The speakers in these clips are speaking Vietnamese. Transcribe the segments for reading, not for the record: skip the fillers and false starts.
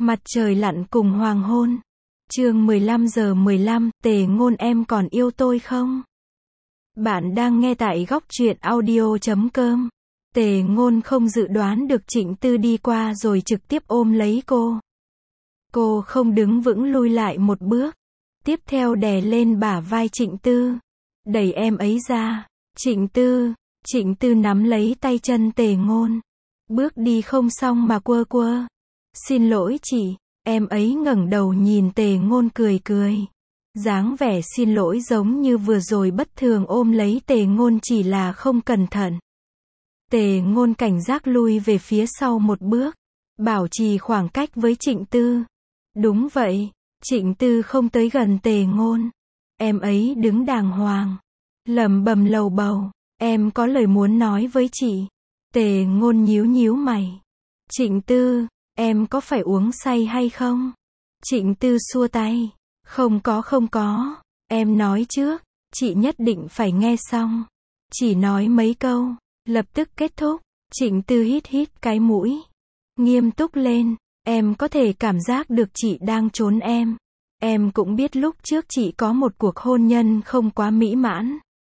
Mặt trời lặn cùng hoàng hôn. Chương 15:15, Tề Ngôn em còn yêu tôi không? Bạn đang nghe tại góc truyện audio.com. Tề Ngôn không dự đoán được Trịnh Tư đi qua rồi trực tiếp ôm lấy cô. Cô không đứng vững lui lại một bước. Tiếp theo đè lên bả vai Trịnh Tư. Đẩy em ấy ra. Trịnh Tư nắm lấy tay chân Tề Ngôn. Bước đi không xong mà quơ quơ. Xin lỗi chị. Em ấy ngẩng đầu nhìn Tề Ngôn cười cười. Dáng vẻ xin lỗi giống như vừa rồi bất thường ôm lấy Tề Ngôn chỉ là không cẩn thận. Tề Ngôn cảnh giác lui về phía sau một bước. Bảo trì khoảng cách với Trịnh Tư. Đúng vậy. Trịnh Tư không tới gần Tề Ngôn. Em ấy đứng đàng hoàng. Lẩm bẩm lầu bầu. Em có lời muốn nói với chị. Tề Ngôn nhíu nhíu mày. Trịnh Tư, em có phải uống say hay không? Trịnh Tư xua tay. Không có. Em nói trước. Chị nhất định phải nghe xong. Chỉ nói mấy câu. Lập tức kết thúc. Trịnh Tư hít cái mũi. Nghiêm túc lên. Em có thể cảm giác được chị đang trốn em. Em cũng biết lúc trước chị có một cuộc hôn nhân không quá mỹ mãn.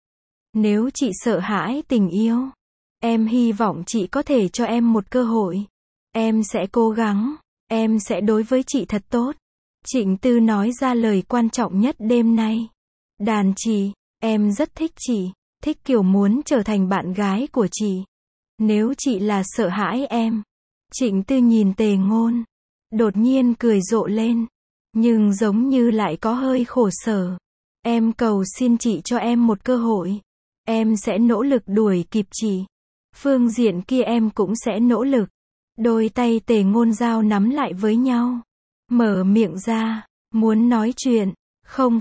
Nếu chị sợ hãi tình yêu, em hy vọng chị có thể cho em một cơ hội. Em sẽ cố gắng, em sẽ đối với chị thật tốt. Trịnh Tư nói ra lời quan trọng nhất đêm nay. Đàn chị, em rất thích chị, thích kiểu muốn trở thành bạn gái của chị. Nếu chị là sợ hãi em. Trịnh Tư nhìn Tề Ngôn, đột nhiên cười rộ lên, nhưng giống như lại có hơi khổ sở. Em cầu xin chị cho em một cơ hội. Em sẽ nỗ lực đuổi kịp chị. Phương diện kia em cũng sẽ nỗ lực. Đôi tay Tề Ngôn giao nắm lại với nhau. Mở miệng ra, muốn nói chuyện. Không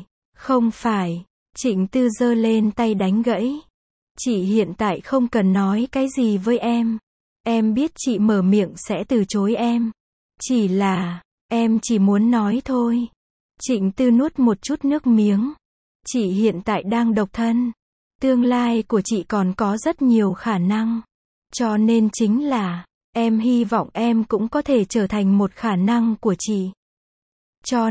phải. Trịnh Tư giơ lên tay đánh gãy. Chị hiện tại không cần nói cái gì với em. Em biết chị mở miệng sẽ từ chối em. Chỉ là, em chỉ muốn nói thôi. Trịnh Tư nuốt một chút nước miếng. Chị hiện tại đang độc thân. Tương lai của chị còn có rất nhiều khả năng. Cho nên chính là, em hy vọng em cũng có thể trở thành một khả năng của chị. Cho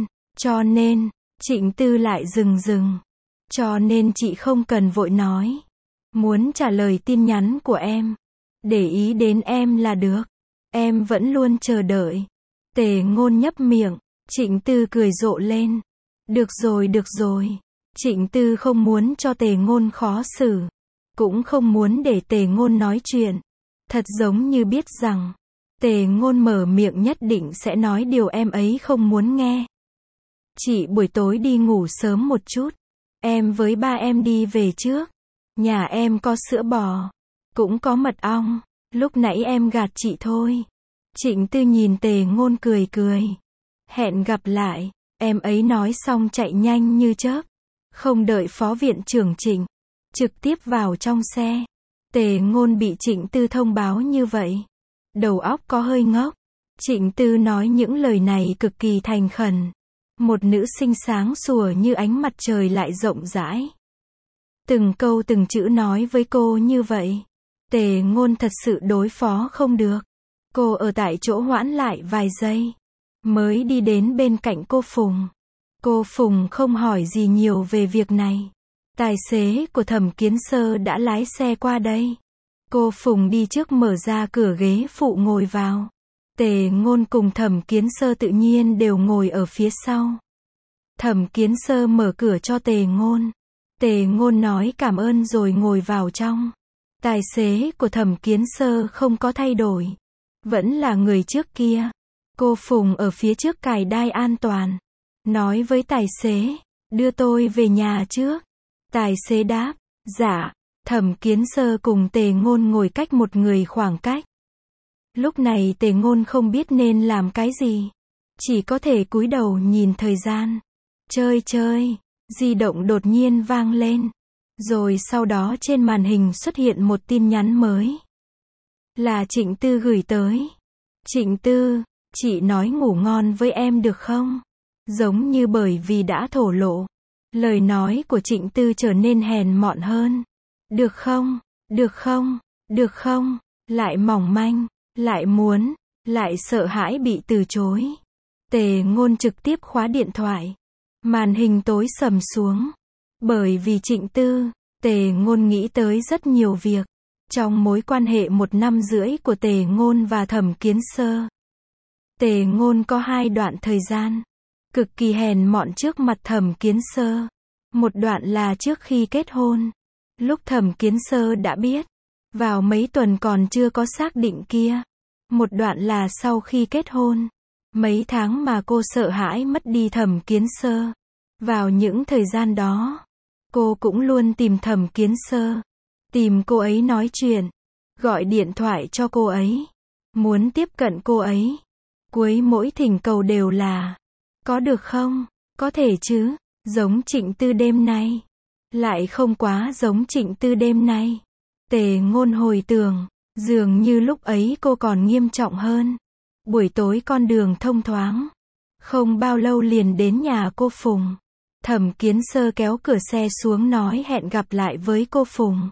nên, Trịnh Tư lại dừng. Cho nên chị không cần vội nói. Muốn trả lời tin nhắn của em. Để ý đến em là được. Em vẫn luôn chờ đợi. Tề Ngôn nhấp miệng. Trịnh Tư cười rộ lên. Được rồi. Trịnh Tư không muốn cho Tề Ngôn khó xử. Cũng không muốn để Tề Ngôn nói chuyện. Thật giống như biết rằng, Tề Ngôn mở miệng nhất định sẽ nói điều em ấy không muốn nghe. Chị buổi tối đi ngủ sớm một chút. Em với ba em đi về trước. Nhà em có sữa bò. Cũng có mật ong. Lúc nãy em gạt chị thôi. Trịnh Tư nhìn Tề Ngôn cười. Hẹn gặp lại. Em ấy nói xong chạy nhanh như chớp. Không đợi phó viện trưởng Trịnh. Trực tiếp vào trong xe. Tề Ngôn bị Trịnh Tư thông báo như vậy. Đầu óc có hơi ngốc. Trịnh Tư nói những lời này cực kỳ thành khẩn. Một nữ sinh sáng sủa như ánh mặt trời lại rộng rãi. Từng câu từng chữ nói với cô như vậy. Tề Ngôn thật sự đối phó không được. Cô ở tại chỗ hoãn lại vài giây. Mới đi đến bên cạnh cô Phùng. Cô Phùng không hỏi gì nhiều về việc này. Tài xế của Thẩm Kiến Sơ đã lái xe qua đây. Cô Phùng đi trước mở ra cửa ghế phụ ngồi vào. Tề Ngôn cùng Thẩm Kiến Sơ tự nhiên đều ngồi ở phía sau. Thẩm Kiến Sơ mở cửa cho Tề Ngôn. Tề Ngôn nói cảm ơn rồi ngồi vào trong. Tài xế của Thẩm Kiến Sơ không có thay đổi. Vẫn là người trước kia. Cô Phùng ở phía trước cài đai an toàn. Nói với tài xế, đưa tôi về nhà trước. Tài xế đáp, dạ. Thẩm Kiến Sơ cùng Tề Ngôn ngồi cách một người khoảng cách. Lúc này Tề Ngôn không biết nên làm cái gì. Chỉ có thể cúi đầu nhìn thời gian. Chơi. Di động đột nhiên vang lên. Rồi sau đó trên màn hình xuất hiện một tin nhắn mới. Là Trịnh Tư gửi tới. Trịnh Tư, chị nói ngủ ngon với em được không? Giống như bởi vì đã thổ lộ. Lời nói của Trịnh Tư trở nên hèn mọn hơn. Được không? Lại mỏng manh. Lại muốn. lại sợ hãi bị từ chối. Tề Ngôn trực tiếp khóa điện thoại. Màn hình tối sầm xuống. Bởi vì Trịnh Tư, Tề Ngôn nghĩ tới rất nhiều việc. Trong mối quan hệ 1 năm rưỡi của Tề Ngôn và Thẩm Kiến Sơ, Tề Ngôn có 2 đoạn thời gian cực kỳ hèn mọn trước mặt Thẩm Kiến Sơ. Một đoạn là trước khi kết hôn, lúc Thẩm Kiến Sơ đã biết, vào mấy tuần còn chưa có xác định kia. Một đoạn là sau khi kết hôn, mấy tháng mà cô sợ hãi mất đi Thẩm Kiến Sơ. Vào những thời gian đó, cô cũng luôn tìm Thẩm Kiến Sơ, tìm cô ấy nói chuyện, gọi điện thoại cho cô ấy, muốn tiếp cận cô ấy. Cuối mỗi thỉnh cầu đều là, có được không? Có thể chứ, giống Trịnh Tư đêm nay. Lại không quá giống Trịnh Tư đêm nay. Tề Ngôn hồi tưởng, dường như lúc ấy cô còn nghiêm trọng hơn. Buổi tối con đường thông thoáng, không bao lâu liền đến nhà cô Phùng. Thẩm Kiến Sơ kéo cửa xe xuống nói hẹn gặp lại với cô Phùng.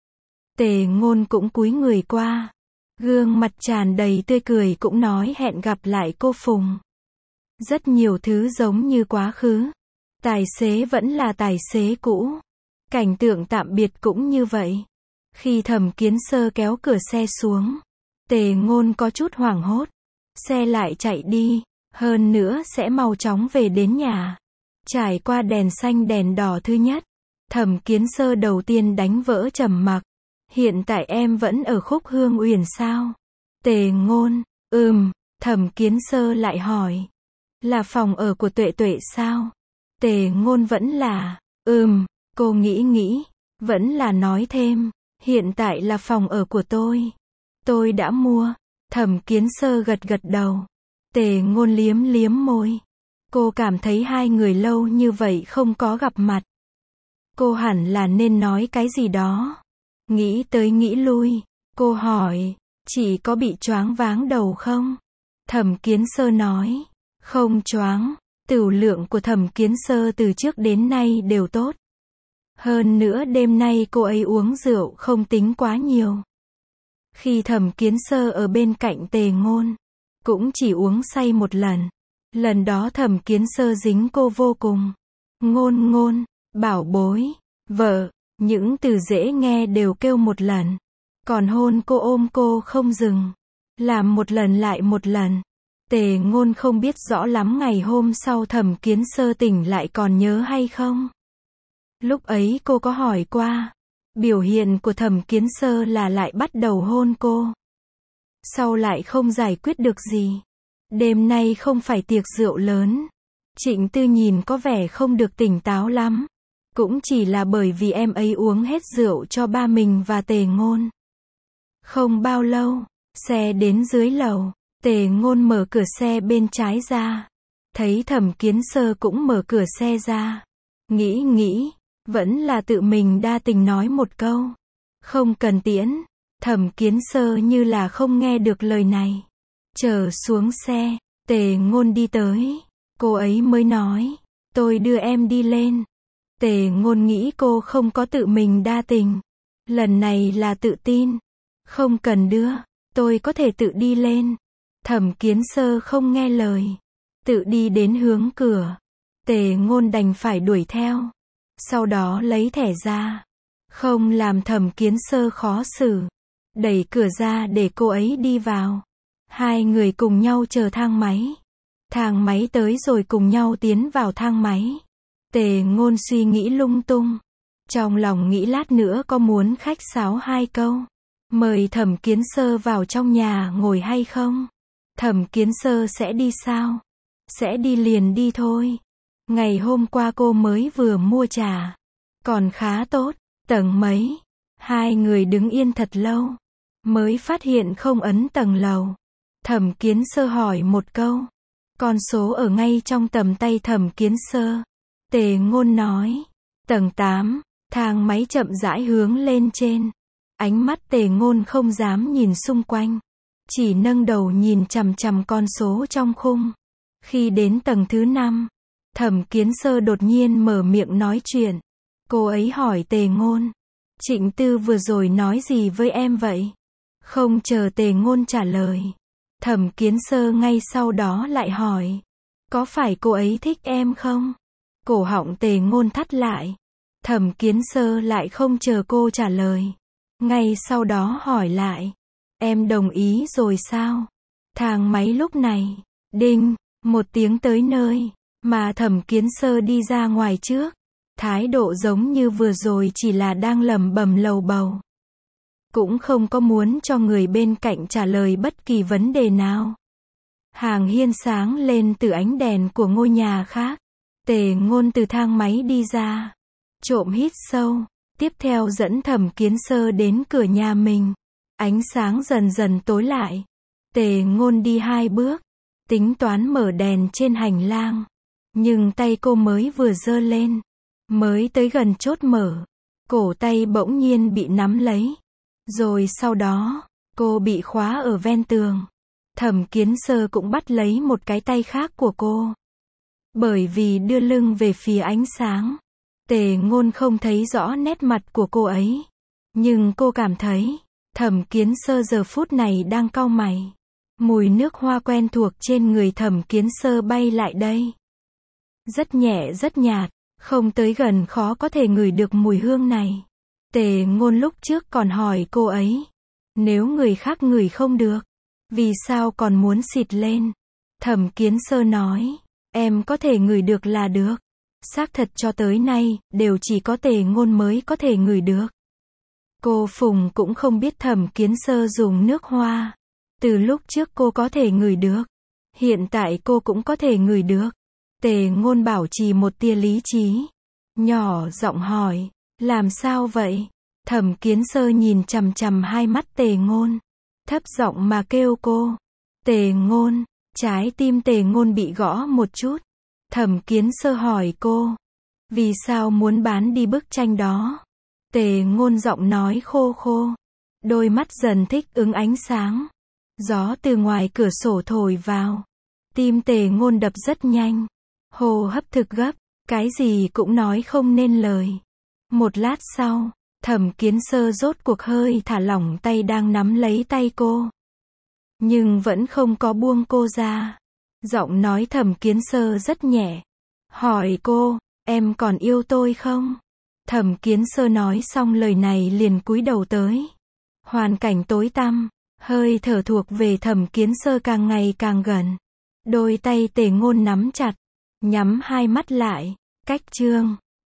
Tề Ngôn cũng cúi người qua, gương mặt tràn đầy tươi cười cũng nói hẹn gặp lại cô Phùng. Rất nhiều thứ giống như quá khứ. Tài xế vẫn là tài xế cũ. Cảnh tượng tạm biệt cũng như vậy. Khi Thẩm Kiến Sơ kéo cửa xe xuống, Tề Ngôn có chút hoảng hốt. Xe lại chạy đi, hơn nữa sẽ mau chóng về đến nhà. Trải qua đèn xanh đèn đỏ thứ nhất, Thẩm Kiến Sơ đầu tiên đánh vỡ trầm mặc. Hiện tại em vẫn ở Khúc Hương Uyển sao? Tề Ngôn, Thẩm Kiến Sơ lại hỏi. Là phòng ở của Tuệ Tuệ sao? Tề Ngôn vẫn là, cô nghĩ, vẫn là nói thêm, hiện tại là phòng ở của tôi. Tôi đã mua. Thẩm Kiến Sơ gật gật đầu. Tề Ngôn liếm liếm môi. Cô cảm thấy 2 người lâu như vậy không có gặp mặt. Cô hẳn là nên nói cái gì đó. Nghĩ tới nghĩ lui, cô hỏi, chị có bị choáng váng đầu không? Thẩm Kiến Sơ nói, không choáng. Tửu lượng của Thẩm Kiến Sơ từ trước đến nay đều tốt. Hơn nữa đêm nay cô ấy uống rượu không tính quá nhiều. Khi Thẩm Kiến Sơ ở bên cạnh Tề Ngôn, cũng chỉ uống say một lần. Lần đó Thẩm Kiến Sơ dính cô vô cùng. Ngôn, bảo bối, vợ, những từ dễ nghe đều kêu một lần. Còn hôn cô ôm cô không dừng. Làm một lần lại một lần. Tề Ngôn không biết rõ lắm ngày hôm sau Thẩm Kiến Sơ tỉnh lại còn nhớ hay không. Lúc ấy cô có hỏi qua. Biểu hiện của Thẩm Kiến Sơ là lại bắt đầu hôn cô. Sau lại không giải quyết được gì. Đêm nay không phải tiệc rượu lớn. Trịnh Tư nhìn có vẻ không được tỉnh táo lắm. Cũng chỉ là bởi vì em ấy uống hết rượu cho ba mình và Tề Ngôn. Không bao lâu, xe đến dưới lầu. Tề Ngôn mở cửa xe bên trái ra. Thấy Thẩm Kiến Sơ cũng mở cửa xe ra. Nghĩ, vẫn là tự mình đa tình nói một câu. Không cần tiễn. Thẩm Kiến Sơ như là không nghe được lời này. Trở xuống xe, Tề Ngôn đi tới. Cô ấy mới nói, tôi đưa em đi lên. Tề Ngôn nghĩ cô không có tự mình đa tình. Lần này là tự tin. Không cần đưa, tôi có thể tự đi lên. Thẩm Kiến Sơ không nghe lời. Tự đi đến hướng cửa. Tề Ngôn đành phải đuổi theo. Sau đó lấy thẻ ra. Không làm Thẩm Kiến Sơ khó xử. Đẩy cửa ra để cô ấy đi vào. 2 người cùng nhau chờ thang máy. Thang máy tới rồi cùng nhau tiến vào thang máy. Tề Ngôn suy nghĩ lung tung. Trong lòng nghĩ lát nữa có muốn khách sáo 2 câu. Mời Thẩm Kiến Sơ vào trong nhà ngồi hay không? Thẩm Kiến Sơ sẽ đi sao? Sẽ đi liền đi thôi. Ngày hôm qua cô mới vừa mua trà. Còn khá tốt. Tầng mấy? 2 người đứng yên thật lâu. Mới phát hiện không ấn tầng lầu. Thẩm Kiến Sơ hỏi một câu. Con số ở ngay trong tầm tay Thẩm Kiến Sơ. Tề Ngôn nói. Tầng 8. Thang máy chậm rãi hướng lên trên. Ánh mắt Tề Ngôn không dám nhìn xung quanh. Chỉ nâng đầu nhìn chằm chằm con số trong khung. Khi đến tầng thứ 5, Thẩm Kiến Sơ đột nhiên mở miệng nói chuyện. Cô ấy hỏi Tề Ngôn. Trịnh Tư vừa rồi nói gì với em vậy? Không chờ Tề Ngôn trả lời. Thẩm Kiến Sơ ngay sau đó lại hỏi. Có phải cô ấy thích em không? Cổ họng Tề Ngôn thắt lại. Thẩm Kiến Sơ lại không chờ cô trả lời. Ngay sau đó hỏi lại. Em đồng ý rồi sao? Thang máy lúc này, đinh, một tiếng tới nơi, mà Thẩm Kiến Sơ đi ra ngoài trước. Thái độ giống như vừa rồi chỉ là đang lẩm bẩm lầu bầu. Cũng không có muốn cho người bên cạnh trả lời bất kỳ vấn đề nào. Hàng hiên sáng lên từ ánh đèn của ngôi nhà khác. Tề Ngôn từ thang máy đi ra. Trộm hít sâu. Tiếp theo dẫn Thẩm Kiến Sơ đến cửa nhà mình. Ánh sáng dần dần tối lại. Tề Ngôn đi 2 bước. Tính toán mở đèn trên hành lang. Nhưng tay cô mới vừa giơ lên. Mới tới gần chốt mở. Cổ tay bỗng nhiên bị nắm lấy. Rồi sau đó, cô bị khóa ở ven tường. Thẩm Kiến Sơ cũng bắt lấy một cái tay khác của cô. Bởi vì đưa lưng về phía ánh sáng, Tề Ngôn không thấy rõ nét mặt của cô ấy. Nhưng cô cảm thấy, Thẩm Kiến Sơ giờ phút này đang cau mày. Mùi nước hoa quen thuộc trên người Thẩm Kiến Sơ bay lại đây. Rất nhẹ rất nhạt, không tới gần khó có thể ngửi được mùi hương này. Tề Ngôn lúc trước còn hỏi cô ấy, nếu người khác ngửi không được, vì sao còn muốn xịt lên? Thẩm Kiến Sơ nói, em có thể ngửi được là được. Xác thật cho tới nay, đều chỉ có Tề Ngôn mới có thể ngửi được. Cô Phùng cũng không biết Thẩm Kiến Sơ dùng nước hoa. Từ lúc trước cô có thể ngửi được. Hiện tại cô cũng có thể ngửi được. Tề Ngôn bảo trì một tia lý trí. Nhỏ giọng hỏi, làm sao vậy? Thẩm Kiến Sơ nhìn chằm chằm hai mắt Tề Ngôn. Thấp giọng mà kêu cô. Tề Ngôn, trái tim Tề Ngôn bị gõ một chút. Thẩm Kiến Sơ hỏi cô, vì sao muốn bán đi bức tranh đó? Tề Ngôn giọng nói khô khô. Đôi mắt dần thích ứng ánh sáng. Gió từ ngoài cửa sổ thổi vào. Tim Tề Ngôn đập rất nhanh. Hô hấp thực gấp, cái gì cũng nói không nên lời. Một lát sau, Thẩm Kiến Sơ rốt cuộc hơi thả lỏng tay đang nắm lấy tay cô. Nhưng vẫn không có buông cô ra. Giọng nói Thẩm Kiến Sơ rất nhẹ. Hỏi cô, em còn yêu tôi không? Thẩm Kiến Sơ nói xong lời này liền cúi đầu tới. Hoàn cảnh tối tăm, hơi thở thuộc về Thẩm Kiến Sơ càng ngày càng gần. Đôi tay Tề Ngôn nắm chặt, nhắm hai mắt lại, cách chương.